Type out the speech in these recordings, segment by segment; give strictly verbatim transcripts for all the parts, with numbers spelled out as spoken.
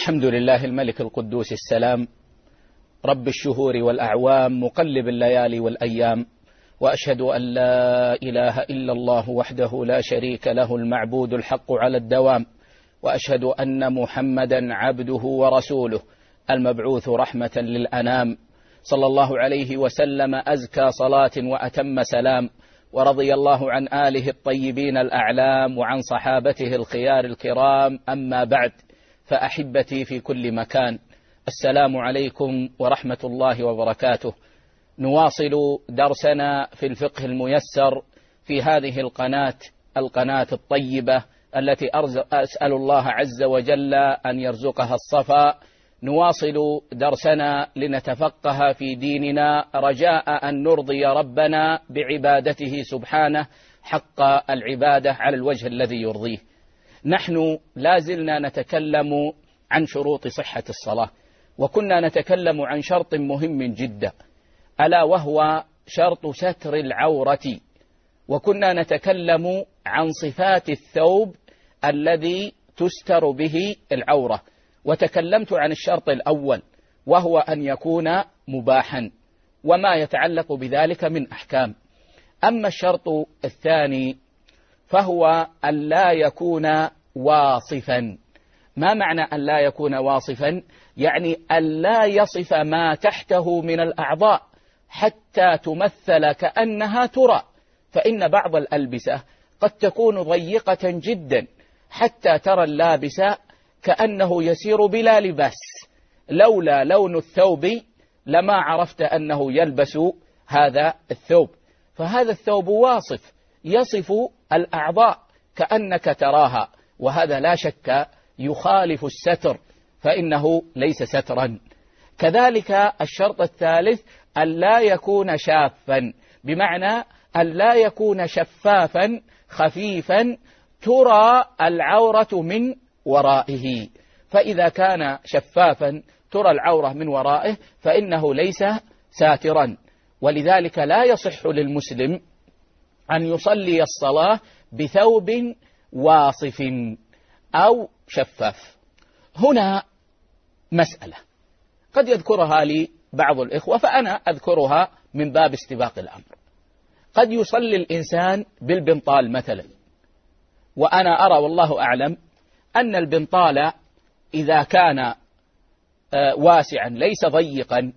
الحمد لله الملك القدوس السلام رب الشهور والأعوام مقلب الليالي والأيام، وأشهد أن لا إله إلا الله وحده لا شريك له المعبود الحق على الدوام، وأشهد أن محمدا عبده ورسوله المبعوث رحمة للأنام، صلى الله عليه وسلم أزكى صلاة وأتم سلام، ورضي الله عن آله الطيبين الأعلام وعن صحابته الخيار الكرام. أما بعد، فأحبتي في كل مكان، السلام عليكم ورحمة الله وبركاته. نواصل درسنا في الفقه الميسر في هذه القناة القناة الطيبة التي أسأل الله عز وجل أن يرزقها الصفا. نواصل درسنا لنتفقه في ديننا رجاء أن نرضي ربنا بعبادته سبحانه حق العبادة على الوجه الذي يرضيه. نحن لازلنا نتكلم عن شروط صحة الصلاة، وكنا نتكلم عن شرط مهم جدا ألا وهو شرط ستر العورة، وكنا نتكلم عن صفات الثوب الذي تستر به العورة، وتكلمت عن الشرط الأول وهو أن يكون مباحا وما يتعلق بذلك من أحكام. أما الشرط الثاني فهو أن لا يكون واصفا. ما معنى أن لا يكون واصفا؟ يعني أن لا يصف ما تحته من الأعضاء حتى تمثل كأنها ترى، فإن بعض الألبسة قد تكون ضيقة جدا حتى ترى اللابس كأنه يسير بلا لباس، لولا لون الثوب لما عرفت أنه يلبس هذا الثوب. فهذا الثوب واصف يصف الأعضاء كأنك تراها، وهذا لا شك يخالف الستر، فإنه ليس سترا. كذلك الشرط الثالث أن لا يكون شافا، بمعنى أن لا يكون شفافا خفيفا ترى العورة من ورائه، فإذا كان شفافا ترى العورة من ورائه فإنه ليس ساترا. ولذلك لا يصح للمسلم أن يصلي الصلاة بثوب واصف أو شفاف. هنا مسألة قد يذكرها لي بعض الإخوة، فأنا أذكرها من باب استباق الأمر. قد يصلي الإنسان بالبنطال مثلا، وأنا أرى والله أعلم أن البنطال إذا كان واسعا ليس ضيقا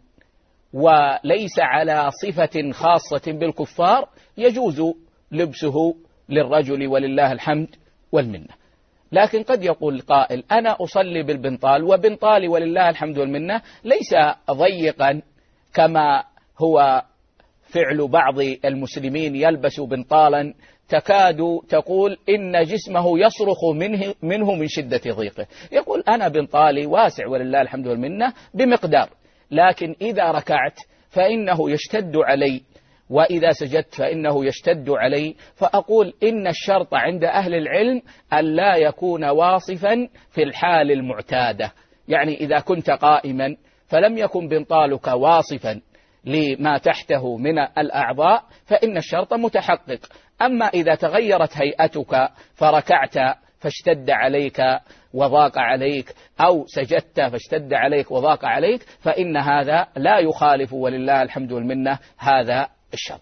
وليس على صفة خاصة بالكفار يجوز لبسه للرجل ولله الحمد والمنة. لكن قد يقول قائل أنا أصلي بالبنطال، وبنطالي ولله الحمد والمنة ليس ضيقا كما هو فعل بعض المسلمين، يلبس بنطالا تكاد تقول إن جسمه يصرخ منه, منه من شدة ضيقه. يقول أنا بنطالي واسع ولله الحمد والمنة بمقدار، لكن إذا ركعت فإنه يشتد علي، وإذا سجدت فإنه يشتد علي. فأقول إن الشرط عند أهل العلم أن لا يكون واصفا في الحال المعتادة، يعني إذا كنت قائما فلم يكن بنطالك واصفا لما تحته من الأعضاء فإن الشرط متحقق. أما إذا تغيرت هيئتك فركعت فاشتد عليك وضاق عليك، أو سجدت فاشتد عليك وضاق عليك، فإن هذا لا يخالف ولله الحمد والمنة هذا الشرط.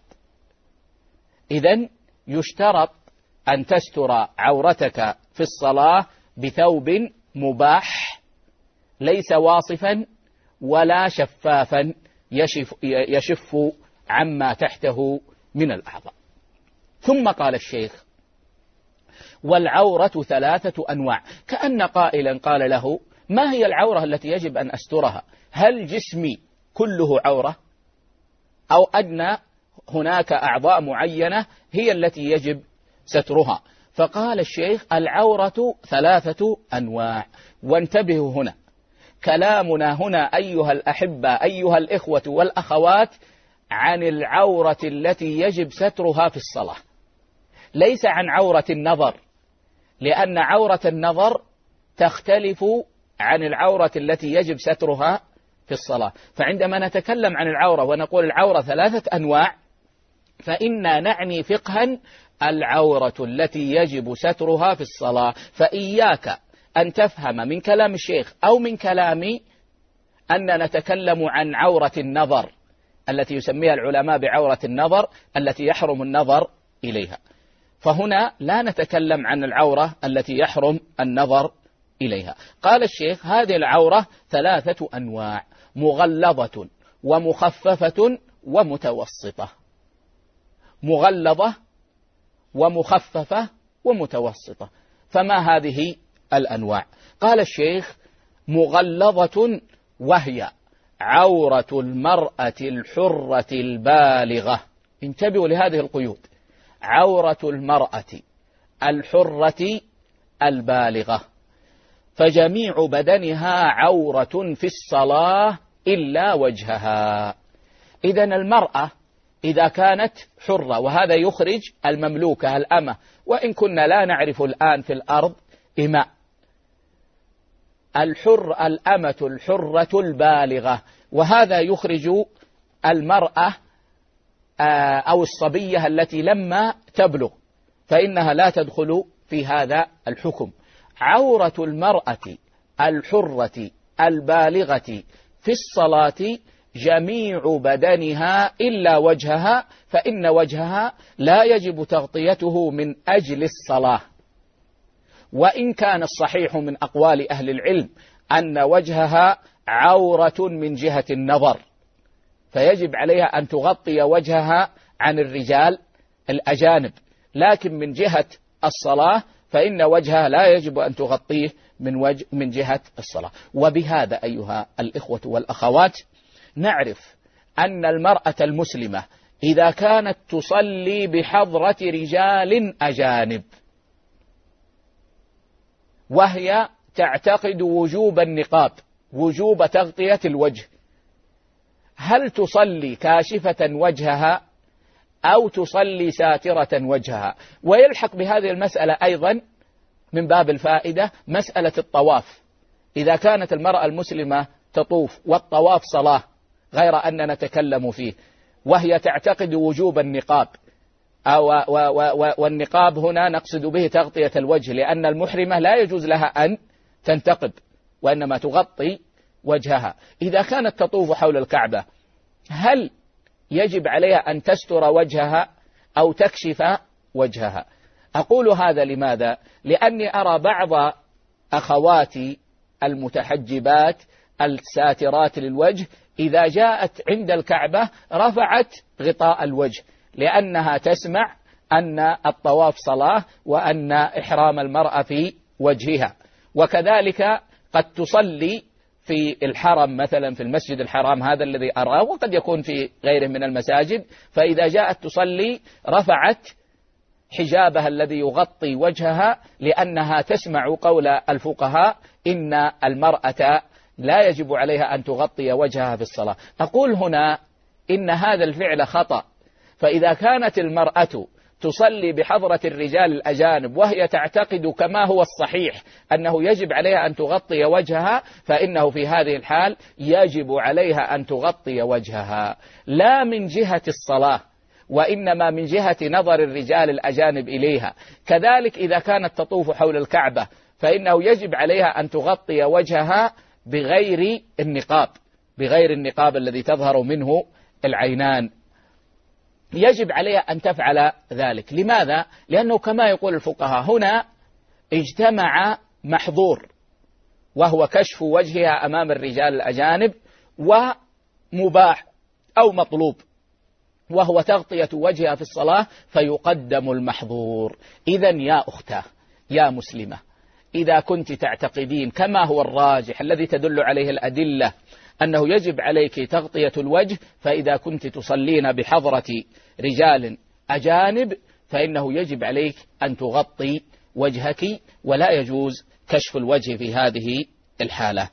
إذن يشترط أن تستر عورتك في الصلاة بثوب مباح ليس واصفا ولا شفافا يشف, يشف عما تحته من الأعضاء. ثم قال الشيخ: والعورة ثلاثة أنواع. كأن قائلا قال له: ما هي العورة التي يجب أن أسترها؟ هل جسمي كله عورة، أو أن هناك أعضاء معينة هي التي يجب سترها؟ فقال الشيخ: العورة ثلاثة أنواع. وانتبهوا هنا، كلامنا هنا أيها الأحبة أيها الإخوة والأخوات عن العورة التي يجب سترها في الصلاة، ليس عن عورة النظر، لأن عورة النظر تختلف عن العورة التي يجب سترها في الصلاة. فعندما نتكلم عن العورة ونقول العورة ثلاثة أنواع، فإنا نعني فقها العورة التي يجب سترها في الصلاة. فإياك أن تفهم من كلام الشيخ أو من كلامي أن نتكلم عن عورة النظر التي يسميها العلماء بعورة النظر التي يحرم النظر إليها، فهنا لا نتكلم عن العورة التي يحرم النظر إليها. قال الشيخ: هذه العورة ثلاثة أنواع: مغلظة ومخففة ومتوسطة. مغلظة ومخففة ومتوسطة. فما هذه الأنواع؟ قال الشيخ: مغلظة وهي عورة المرأة الحرة البالغة. انتبهوا لهذه القيود: عورة المرأة الحرة البالغة، فجميع بدنها عورة في الصلاة إلا وجهها. إذن المرأة إذا كانت حرة، وهذا يخرج المملوكة الأمة، وإن كنا لا نعرف الآن في الأرض إماء، الحر الأمة الحرة البالغة، وهذا يخرج المرأة أو الصبية التي لما تبلغ، فإنها لا تدخل في هذا الحكم. عورة المرأة الحرة البالغة في الصلاة جميع بدنها إلا وجهها، فإن وجهها لا يجب تغطيته من أجل الصلاة. وإن كان الصحيح من أقوال أهل العلم أن وجهها عورة من جهة النظر، فيجب عليها أن تغطي وجهها عن الرجال الأجانب، لكن من جهة الصلاة فإن وجهها لا يجب أن تغطيه من, وجه من جهة الصلاة. وبهذا أيها الإخوة والأخوات نعرف أن المرأة المسلمة إذا كانت تصلي بحضرة رجال أجانب وهي تعتقد وجوب النقاب، وجوب تغطية الوجه، هل تصلي كاشفة وجهها أو تصلي ساترة وجهها؟ ويلحق بهذه المسألة أيضا من باب الفائدة مسألة الطواف. إذا كانت المرأة المسلمة تطوف والطواف صلاة غير أن نتكلم فيه، وهي تعتقد وجوب النقاب، أو والنقاب هنا نقصد به تغطية الوجه، لأن المحرمة لا يجوز لها أن تنتقب وإنما تغطي وجهها. إذا كانت تطوف حول الكعبة هل يجب عليها أن تستر وجهها أو تكشف وجهها؟ أقول هذا لماذا؟ لأني أرى بعض أخواتي المتحجبات الساترات للوجه إذا جاءت عند الكعبة رفعت غطاء الوجه، لأنها تسمع أن الطواف صلاة وأن إحرام المرأة في وجهها. وكذلك قد تصلي في الحرم مثلا، في المسجد الحرام هذا الذي أراه، وقد يكون في غيره من المساجد، فإذا جاءت تصلي رفعت حجابها الذي يغطي وجهها، لأنها تسمع قول الفقهاء إن المرأة لا يجب عليها أن تغطي وجهها في الصلاة. أقول هنا إن هذا الفعل خطأ، فإذا كانت المرأة تصلي بحضرة الرجال الأجانب وهي تعتقد كما هو الصحيح أنه يجب عليها أن تغطي وجهها، فإنه في هذه الحال يجب عليها أن تغطي وجهها، لا من جهة الصلاة وإنما من جهة نظر الرجال الأجانب إليها. كذلك إذا كانت تطوف حول الكعبة فإنه يجب عليها أن تغطي وجهها بغير النقاب، بغير النقاب الذي تظهر منه العينان، يجب عليها أن تفعل ذلك. لماذا؟ لأنه كما يقول الفقهاء هنا اجتمع محظور، وهو كشف وجهها أمام الرجال الأجانب، ومباح أو مطلوب، وهو تغطية وجهها في الصلاة، فيقدم المحظور. إذن يا أختاه يا مسلمة، إذا كنت تعتقدين كما هو الراجح الذي تدل عليه الأدلة أنه يجب عليك تغطية الوجه، فإذا كنت تصلين بحضرة رجال أجانب فإنه يجب عليك أن تغطي وجهك، ولا يجوز كشف الوجه في هذه الحالة.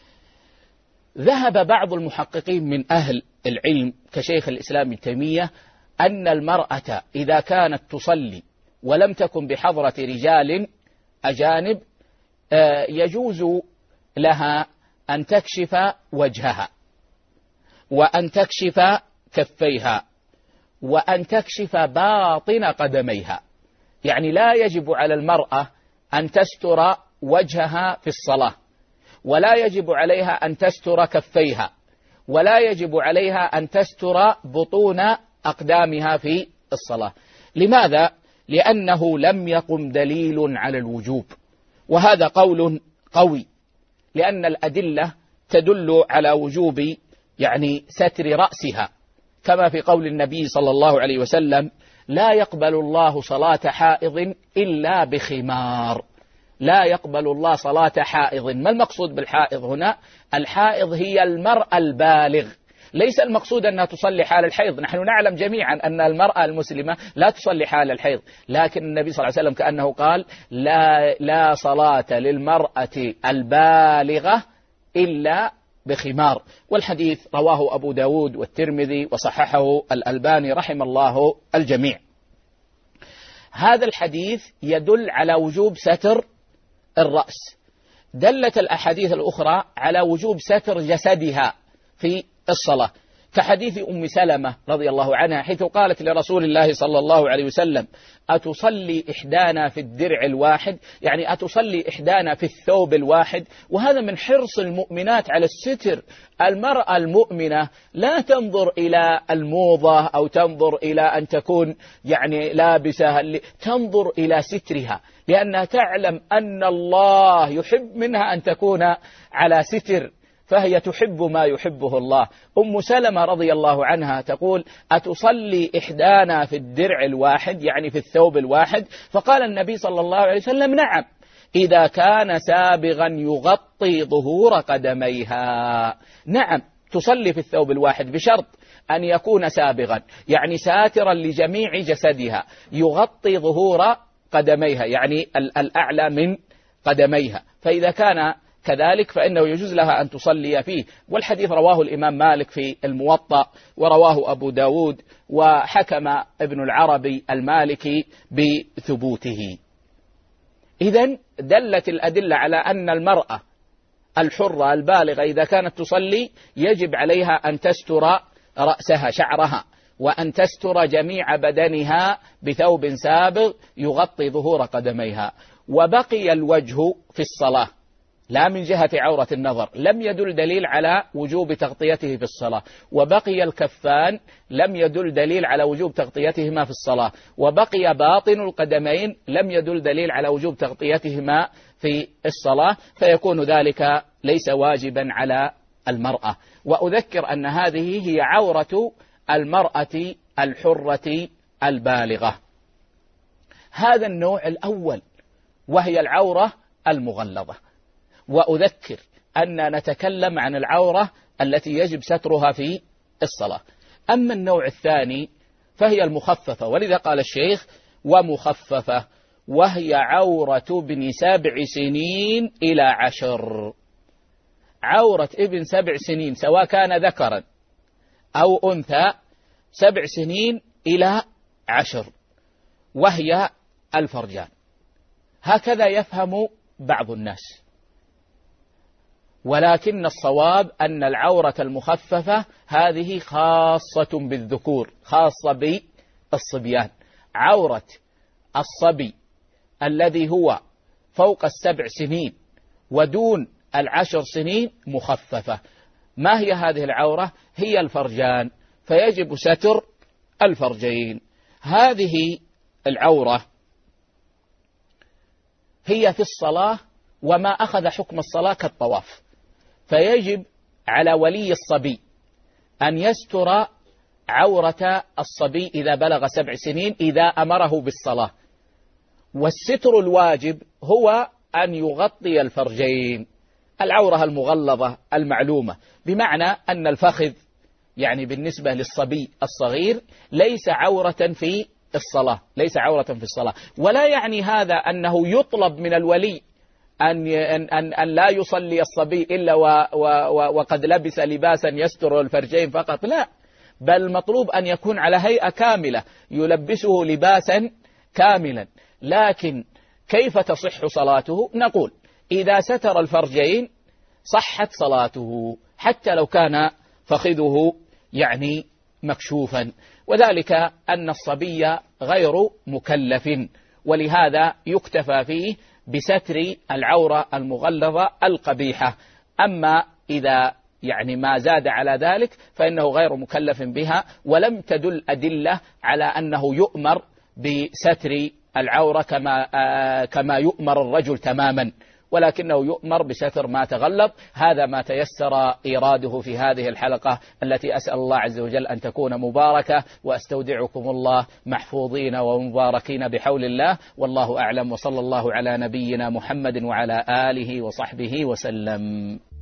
ذهب بعض المحققين من أهل العلم كشيخ الإسلام ابن تيمية أن المرأة إذا كانت تصلي ولم تكن بحضرة رجال أجانب يجوز لها أن تكشف وجهها، وأن تكشف كفيها، وأن تكشف باطن قدميها. يعني لا يجب على المرأة أن تستر وجهها في الصلاة، ولا يجب عليها أن تستر كفيها، ولا يجب عليها أن تستر بطون أقدامها في الصلاة. لماذا؟ لأنه لم يقم دليل على الوجوب، وهذا قول قوي، لأن الأدلة تدل على وجوب يعني ستر رأسها، كما في قول النبي صلى الله عليه وسلم: لا يقبل الله صلاة حائض إلا بخمار. لا يقبل الله صلاة حائض. ما المقصود بالحائض هنا؟ الحائض هي المرأة البالغ، ليس المقصود أنها تصلي حال الحيض. نحن نعلم جميعا أن المرأة المسلمة لا تصلي حال الحيض، لكن النبي صلى الله عليه وسلم كأنه قال: لا, لا صلاة للمرأة البالغة إلا بخمار. والحديث رواه أبو داود والترمذي وصححه الألباني رحم الله الجميع. هذا الحديث يدل على وجوب ستر الرأس. دلت الأحاديث الأخرى على وجوب ستر جسدها في الصلاة، كحديث أم سلمة رضي الله عنها حيث قالت لرسول الله صلى الله عليه وسلم: أتصلي إحدانا في الدرع الواحد، يعني أتصلي إحدانا في الثوب الواحد. وهذا من حرص المؤمنات على الستر. المرأة المؤمنة لا تنظر إلى الموضة أو تنظر إلى أن تكون يعني لابسة، تنظر إلى سترها، لأنها تعلم أن الله يحب منها أن تكون على ستر، فهي تحب ما يحبه الله. أم سلمة رضي الله عنها تقول: أتصلي إحدانا في الدرع الواحد، يعني في الثوب الواحد؟ فقال النبي صلى الله عليه وسلم: نعم، إذا كان سابغا يغطي ظهور قدميها. نعم، تصلي في الثوب الواحد بشرط أن يكون سابغا، يعني ساترا لجميع جسدها، يغطي ظهور قدميها، يعني الأعلى من قدميها. فإذا كان كذلك فإنه يجوز لها أن تصلي فيه. والحديث رواه الإمام مالك في الموطأ، ورواه أبو داود، وحكم ابن العربي المالكي بثبوته. إذن دلت الأدلة على أن المرأة الحرة البالغة إذا كانت تصلي يجب عليها أن تستر رأسها شعرها، وأن تستر جميع بدنها بثوب سابغ يغطي ظهور قدميها. وبقي الوجه في الصلاة لا من جهة عورة النظر، لم يدل دليل على وجوب تغطيته في الصلاة. وبقي الكفان لم يدل دليل على وجوب تغطيتهما في الصلاة. وبقي باطن القدمين لم يدل دليل على وجوب تغطيتهما في الصلاة، فيكون ذلك ليس واجبا على المرأة. وأذكر أن هذه هي عورة المرأة الحرة البالغة. هذا النوع الأول، وهي العورة المغلظة. وأذكر أن نتكلم عن العورة التي يجب سترها في الصلاة. أما النوع الثاني فهي المخففة، ولذا قال الشيخ: ومخففة، وهي عورة ابن سبع سنين إلى عشر. عورة ابن سبع سنين سواء كان ذكرا أو أنثى، سبع سنين إلى عشر، وهي الفرجان. هكذا يفهم بعض الناس، ولكن الصواب أن العورة المخففة هذه خاصة بالذكور، خاصة بالصبيان. عورة الصبي الذي هو فوق السبع سنين ودون العشر سنين مخففة. ما هي هذه العورة؟ هي الفرجان، فيجب ستر الفرجين. هذه العورة هي في الصلاة وما أخذ حكم الصلاة كالطواف، فيجب على ولي الصبي أن يستر عورة الصبي إذا بلغ سبع سنين إذا أمره بالصلاة. والستر الواجب هو أن يغطي الفرجين، العورة المغلظة المعلومة، بمعنى أن الفخذ يعني بالنسبة للصبي الصغير ليس عورة في الصلاة، ليس عورة في الصلاة. ولا يعني هذا أنه يطلب من الولي أن, أن, أن لا يصلي الصبي إلا و و و وقد لبس لباسا يستر الفرجين فقط، لا، بل مطلوب أن يكون على هيئة كاملة يلبسه لباسا كاملا. لكن كيف تصح صلاته؟ نقول إذا ستر الفرجين صحت صلاته حتى لو كان فخذه يعني مكشوفا، وذلك أن الصبي غير مكلف، ولهذا يكتفى فيه بستر العورة المغلظة القبيحة. أما إذا يعني ما زاد على ذلك فإنه غير مكلف بها، ولم تدل أدلة على أنه يؤمر بستر العورة كما كما يؤمر الرجل تماما، ولكنه يؤمر بستر ما تغلط. هذا ما تيسر إيراده في هذه الحلقة التي أسأل الله عز وجل أن تكون مباركة، وأستودعكم الله محفوظين ومباركين بحول الله، والله أعلم، وصلى الله على نبينا محمد وعلى آله وصحبه وسلم.